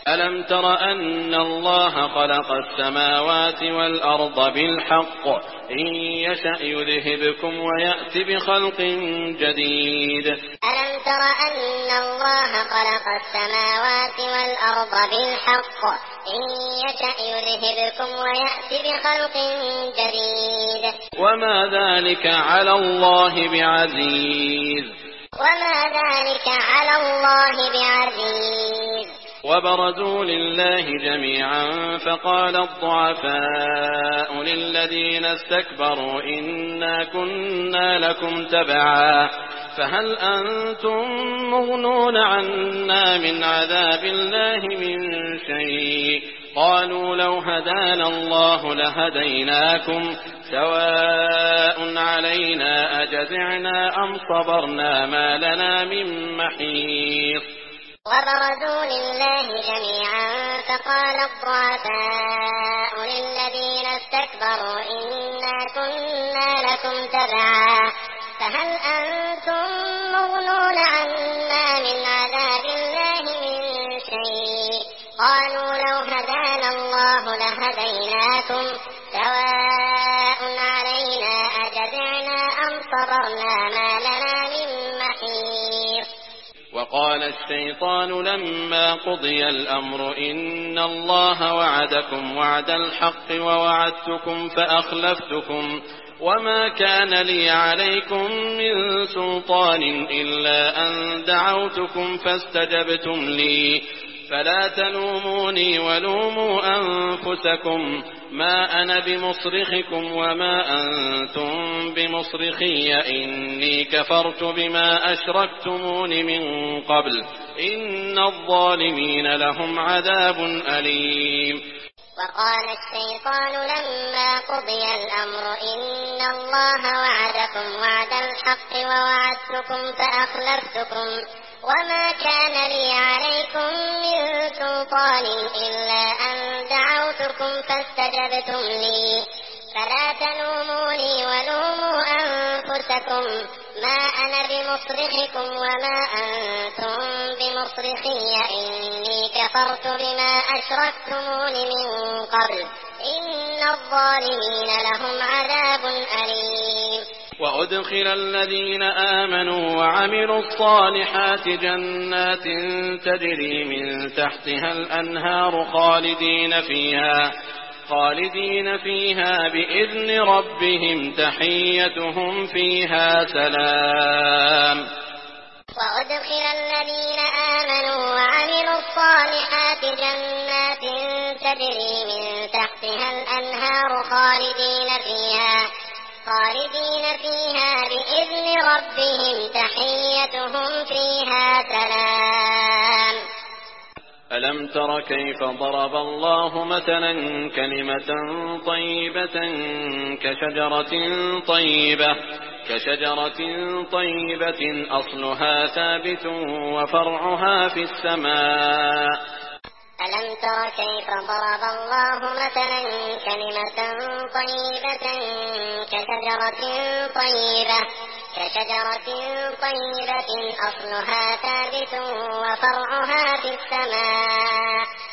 ألم تر أن الله خلق السماوات والأرض بالحق إن يشأ يذهبكم ويأتي بخلق جديد. ألم تر أن الله خلق السماوات والأرض بالحق إن يشأ يذهبكم ويأتي بخلق جديد. وما ذلك على الله بعزيز. وما ذلك على الله بعزيز. وبرزوا لله جميعا فقال الضعفاء للذين استكبروا إنا كنا لكم تبعا فهل أنتم مغنون عنا من عذاب الله من شيء قالوا لو هدانا الله لهديناكم سواء علينا أجزعنا أم صبرنا ما لنا من محيص. وبرزوا لله جميعا فقال الضعفاء للذين استكبروا إنا كنا لكم تبعا فهل أنتم مغنون عنا من عذاب الله من شيء قالوا لو هدانا الله لهديناكم سواء علينا أجزعنا أم صبرنا ما لنا من محيص. وقال الشيطان لما قضي الأمر إن الله وعدكم وعد الحق ووعدتكم فأخلفتكم وما كان لي عليكم من سلطان إلا أن دعوتكم فاستجبتم لي فلا تلوموني ولوموا أنفسكم ما أنا بمصرخكم وما أنتم بمصرخي إني كفرت بما أشركتمون من قبل إن الظالمين لهم عذاب أليم. وقال الشيطان لما قضي الأمر إن الله وعدكم وعد الحق ووعدتكم فأخلفتكم وما كان لي عليكم من سلطان إلا أن دعوتكم فاستجبتم لي فلا تلوموني ولوموا أنفسكم ما أنا بمصرخكم وما أنتم بمصرخي إني كفرت بما أشركتمون من قبل إن الظالمين لهم عذاب أليم. وأدخل الذين آمنوا وعملوا الصالحات جنات تجري من تحتها الأنهار خالدين فيها بإذن ربهم تحيتهم فيها سلام. وأدخل الذين آمنوا وعملوا الصالحات جنات تجري من تحتها الأنهار خالدين فيها بإذن ربهم تحيتهم فيها سلام. ألم تر كيف ضرب الله مثلا كلمة طيبة كشجرة طيبة أصلها ثابت وفرعها في السماء. ألم تر كيف ضرب الله مثلا كلمة طيبة كشجرة طيبة أصلها ثابت وفرعها في السماء